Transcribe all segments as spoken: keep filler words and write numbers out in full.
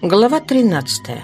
Глава тринадцатая.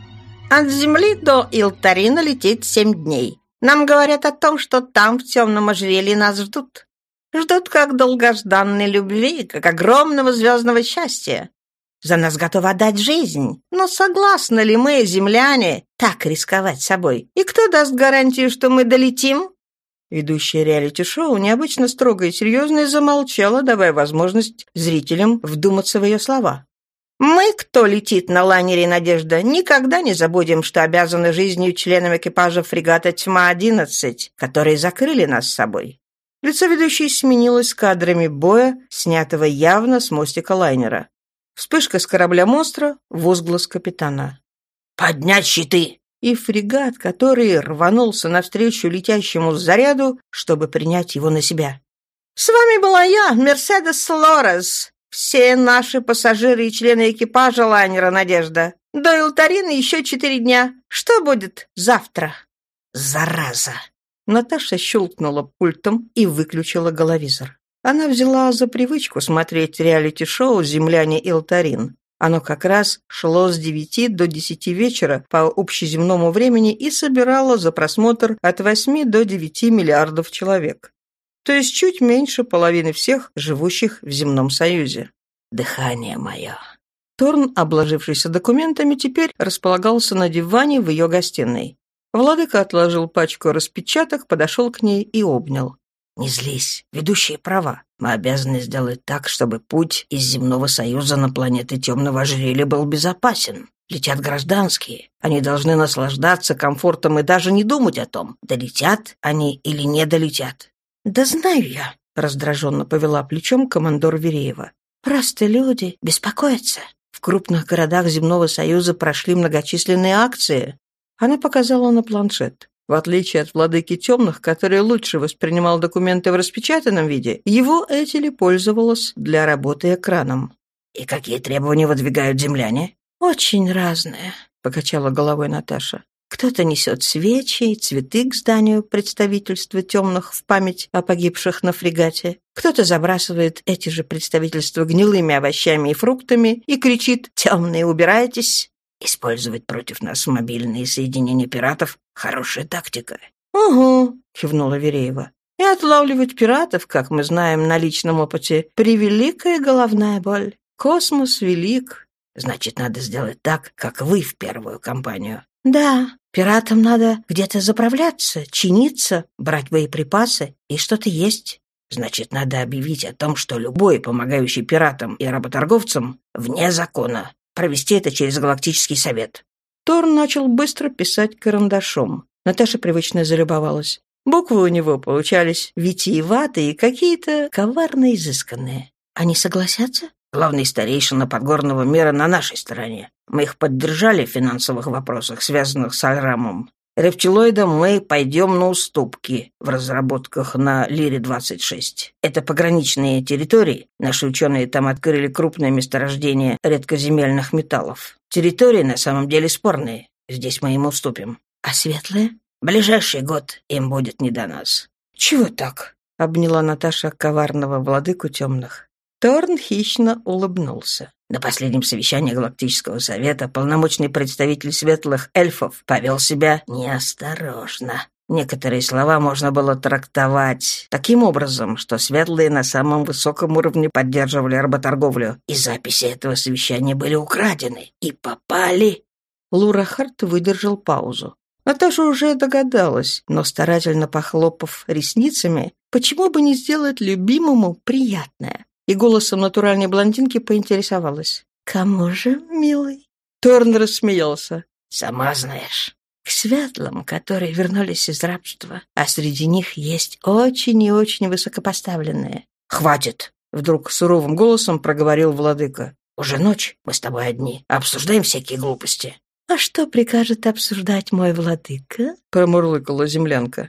От Земли до Илтарина летит семь дней. Нам говорят о том, что там, в темном ожерелье, нас ждут. Ждут как долгожданной любви, как огромного звездного счастья. За нас готовы отдать жизнь. Но согласны ли мы, земляне, так рисковать собой? И кто даст гарантию, что мы долетим?» Ведущая реалити-шоу, необычно строгая и серьезная, замолчала, давая возможность зрителям вдуматься в ее слова. «Мы, кто летит на лайнере «Надежда», никогда не забудем, что обязаны жизнью членам экипажа фрегата «Тьма-одиннадцать», которые закрыли нас с собой». Лицо ведущей сменилось кадрами боя, снятого явно с мостика лайнера. Вспышка с корабля монстра, возглас капитана. «Поднять щиты!» И фрегат, который рванулся навстречу летящему заряду, чтобы принять его на себя. «С вами была я, Мерседес Лорес. Все наши пассажиры и члены экипажа лайнера «Надежда». До Илтарина еще четыре дня. Что будет завтра?» «Зараза!» Наташа щелкнула пультом и выключила головизор. Она взяла за привычку смотреть реалити-шоу «Земляне Илтарин». Оно как раз шло с девяти до десяти вечера по общеземному времени и собирало за просмотр от восьми до девяти миллиардов человек. То есть чуть меньше половины всех живущих в земном союзе. «Дыхание мое». Торн, обложившийся документами, теперь располагался на диване в ее гостиной. Владыка отложил пачку распечаток, подошел к ней и обнял. «Не злись, ведущие права. Мы обязаны сделать так, чтобы путь из земного союза на планеты темного ожерелья был безопасен. Летят гражданские. Они должны наслаждаться комфортом и даже не думать о том, долетят они или не долетят». «Да знаю я», — раздраженно повела плечом командор Вереева. «Просто люди беспокоятся. В крупных городах земного союза прошли многочисленные акции». Она показала на планшет. В отличие от владыки темных, который лучше воспринимал документы в распечатанном виде, его Этели пользовалась для работы экраном. «И какие требования выдвигают земляне?» «Очень разные», — покачала головой Наташа. «Кто-то несет свечи и цветы к зданию представительства темных в память о погибших на фрегате. Кто-то забрасывает эти же представительства гнилыми овощами и фруктами и кричит «Темные, убирайтесь!» Использовать против нас мобильные соединения пиратов — хорошая тактика. «Угу», — кивнула Вереева. «И отлавливать пиратов, как мы знаем на личном опыте, превеликая головная боль. Космос велик. Значит, надо сделать так, как вы в первую кампанию». «Да, пиратам надо где-то заправляться, чиниться, брать боеприпасы и что-то есть». «Значит, надо объявить о том, что любой, помогающий пиратам и работорговцам, вне закона. Провести это через Галактический совет». Торн начал быстро писать карандашом. Наташа привычно залюбовалась. Буквы у него получались витиеватые и какие-то коварно изысканные. «Они согласятся?» «Главный старейшина подгорного мира на нашей стороне. Мы их поддержали в финансовых вопросах, связанных с Альрамом. Рептилоидам мы пойдем на уступки в разработках на Лире-двадцать шесть. Это пограничные территории. Наши ученые там открыли крупное месторождение редкоземельных металлов. Территории на самом деле спорные. Здесь мы им уступим. А светлые? Ближайший год им будет не до нас». «Чего так?» — обняла Наташа коварного владыку темных. Торн хищно улыбнулся. На последнем совещании Галактического совета полномочный представитель светлых эльфов повел себя неосторожно. Некоторые слова можно было трактовать таким образом, что светлые на самом высоком уровне поддерживали работорговлю, и записи этого совещания были украдены и попали. Лурахард выдержал паузу. Наташа уже догадалась, но, старательно похлопав ресницами, почему бы не сделать любимому приятное? И голосом натуральной блондинки поинтересовалась. «Кому же, милый?» Торн рассмеялся. «Сама знаешь. К светлым, которые вернулись из рабства, а среди них есть очень и очень высокопоставленные». «Хватит!» — вдруг суровым голосом проговорил владыка. «Уже ночь, мы с тобой одни, обсуждаем всякие глупости». «А что прикажет обсуждать мой владыка?» — промурлыкала землянка.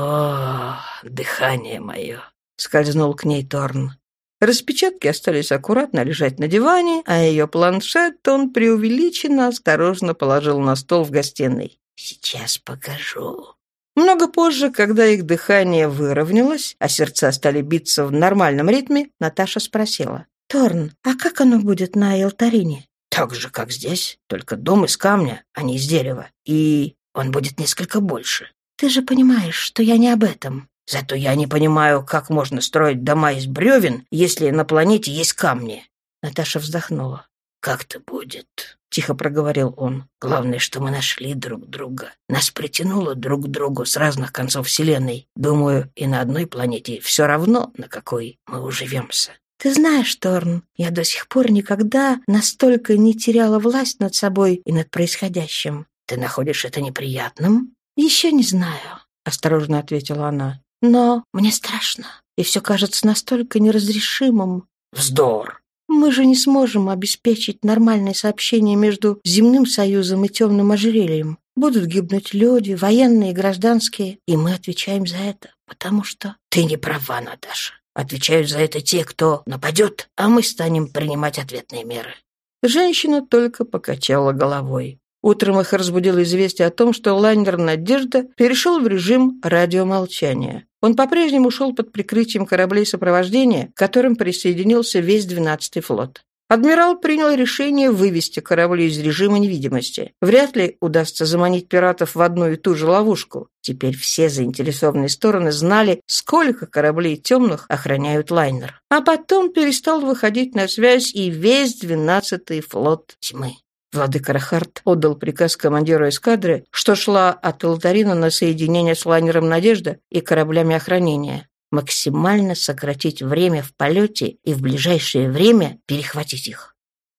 «О, дыхание мое!» — скользнул к ней Торн. Распечатки остались аккуратно лежать на диване, а ее планшет он преувеличенно осторожно положил на стол в гостиной. «Сейчас покажу». Много позже, когда их дыхание выровнялось, а сердца стали биться в нормальном ритме, Наташа спросила. «Торн, а как оно будет на Илтарине?» Так же, как здесь, только дом из камня, а не из дерева. И он будет несколько больше. Ты же понимаешь, что я не об этом. Зато я не понимаю, как можно строить дома из бревен, если на планете есть камни. Наташа вздохнула. «Как-то будет», — тихо проговорил он. «Главное, что мы нашли друг друга. Нас притянуло друг к другу с разных концов Вселенной. Думаю, и на одной планете все равно, на какой мы уживемся». Ты знаешь, Торн, я до сих пор никогда настолько не теряла власть над собой и над происходящим. Ты находишь это неприятным? Еще не знаю, осторожно ответила она. Но мне страшно, и все кажется настолько неразрешимым. Вздор! Мы же не сможем обеспечить нормальное сообщение между земным союзом и темным ожерельем. Будут гибнуть люди, военные и гражданские, и мы отвечаем за это, потому что... Ты не права, Наташа. Отвечают за это те, кто нападет, а мы станем принимать ответные меры. Женщина только покачала головой. Утром их разбудило известие о том, что лайнер «Надежда» перешел в режим радиомолчания. Он по-прежнему шел под прикрытием кораблей сопровождения, к которым присоединился весь двенадцатый флот. Адмирал принял решение вывести корабли из режима невидимости. Вряд ли удастся заманить пиратов в одну и ту же ловушку. Теперь все заинтересованные стороны знали, сколько кораблей темных охраняют лайнер. А потом перестал выходить на связь и весь двенадцатый флот тьмы. Владыка Рахард отдал приказ командиру эскадры, что шла от Алтарина на соединение с лайнером «Надежда» и кораблями охранения. Максимально сократить время в полете и в ближайшее время перехватить их.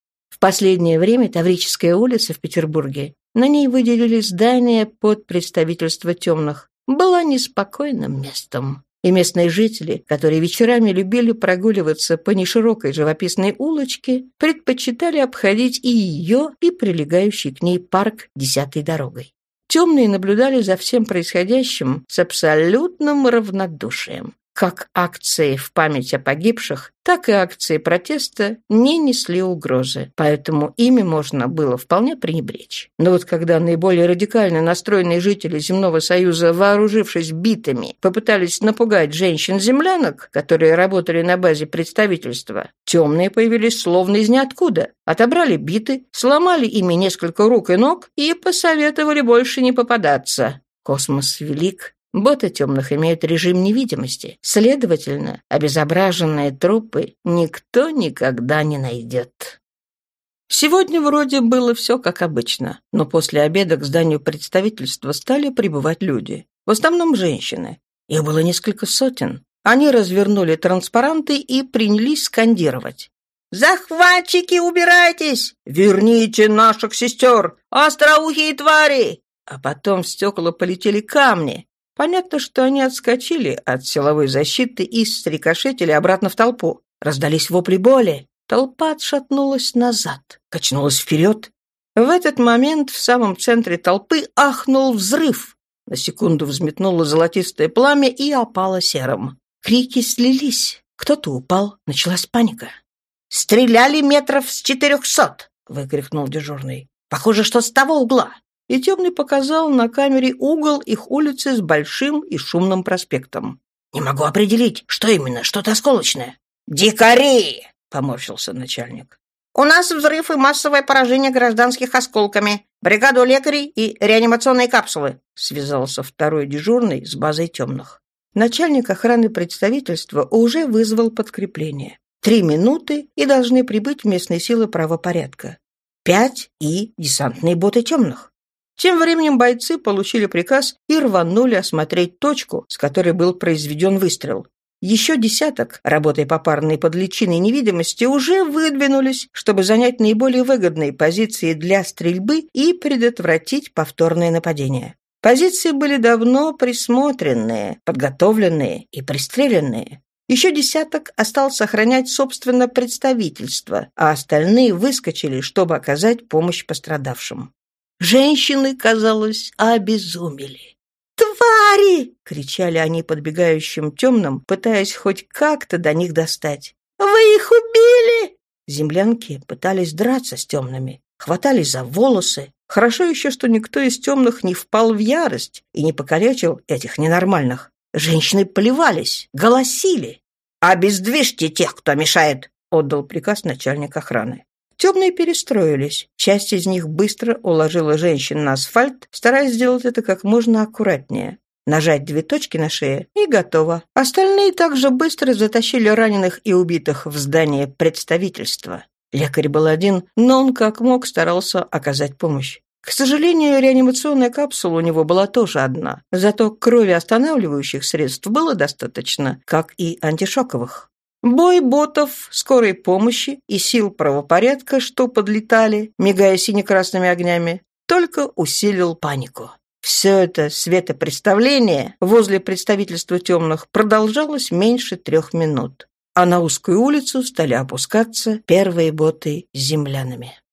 В последнее время Таврическая улица в Петербурге, на ней выделили здание под представительство темных, была неспокойным местом. И местные жители, которые вечерами любили прогуливаться по неширокой живописной улочке, предпочитали обходить и ее, и прилегающий к ней парк десятой дорогой. Темные наблюдали за всем происходящим с абсолютным равнодушием. Как акции в память о погибших, так и акции протеста не несли угрозы, поэтому ими можно было вполне пренебречь. Но вот когда наиболее радикально настроенные жители Земного Союза, вооружившись битами, попытались напугать женщин-землянок, которые работали на базе представительства, темные появились словно из ниоткуда, отобрали биты, сломали ими несколько рук и ног и посоветовали больше не попадаться. Космос велик. Боты темных имеют режим невидимости. Следовательно, обезображенные трупы никто никогда не найдет. Сегодня вроде было все как обычно, но после обеда к зданию представительства стали прибывать люди. В основном женщины. Их было несколько сотен. Они развернули транспаранты и принялись скандировать. «Захватчики, убирайтесь! Верните наших сестер! Остроухие твари!» А потом в стекла полетели камни. Понятно, что они отскочили от силовой защиты и срикошетили обратно в толпу. Раздались вопли боли. Толпа отшатнулась назад, качнулась вперед. В этот момент в самом центре толпы ахнул взрыв. На секунду взметнуло золотистое пламя и опало серым. Крики слились. Кто-то упал. Началась паника. «Стреляли метров с четырехсот!» — выкрикнул дежурный. «Похоже, что с того угла». И темный показал на камере угол их улицы с большим и шумным проспектом. «Не могу определить, что именно, что-то осколочное». «Дикари!» — поморщился начальник. «У нас взрыв и массовое поражение гражданских осколками. Бригаду лекарей и реанимационные капсулы», — связался второй дежурный с базой темных. Начальник охраны представительства уже вызвал подкрепление. Три минуты, и должны прибыть местные силы правопорядка. Пять и десантные боты темных. Тем временем бойцы получили приказ и рванули осмотреть точку, с которой был произведен выстрел. Еще десяток, работая попарно под личиной невидимости, уже выдвинулись, чтобы занять наиболее выгодные позиции для стрельбы и предотвратить повторное нападение. Позиции были давно присмотренные, подготовленные и пристреленные. Еще десяток остался охранять, собственно, представительство, а остальные выскочили, чтобы оказать помощь пострадавшим. Женщины, казалось, обезумели. «Твари!» — кричали они подбегающим темным, пытаясь хоть как-то до них достать. «Вы их убили!» Землянки пытались драться с темными, хватались за волосы. Хорошо еще, что никто из темных не впал в ярость и не покалечил этих ненормальных. Женщины плевались, голосили. «Обездвижьте тех, кто мешает!» — отдал приказ начальник охраны. Темные перестроились. Часть из них быстро уложила женщин на асфальт, стараясь сделать это как можно аккуратнее. Нажать две точки на шее и готово. Остальные также быстро затащили раненых и убитых в здание представительства. Лекарь был один, но он как мог старался оказать помощь. К сожалению, реанимационная капсула у него была тоже одна, зато крови останавливающих средств было достаточно, как и антишоковых. Бой ботов, скорой помощи и сил правопорядка, что подлетали, мигая сине-красными огнями, только усилил панику. Все это светопредставление возле представительства темных продолжалось меньше трех минут, а на узкую улицу стали опускаться первые боты с землянами.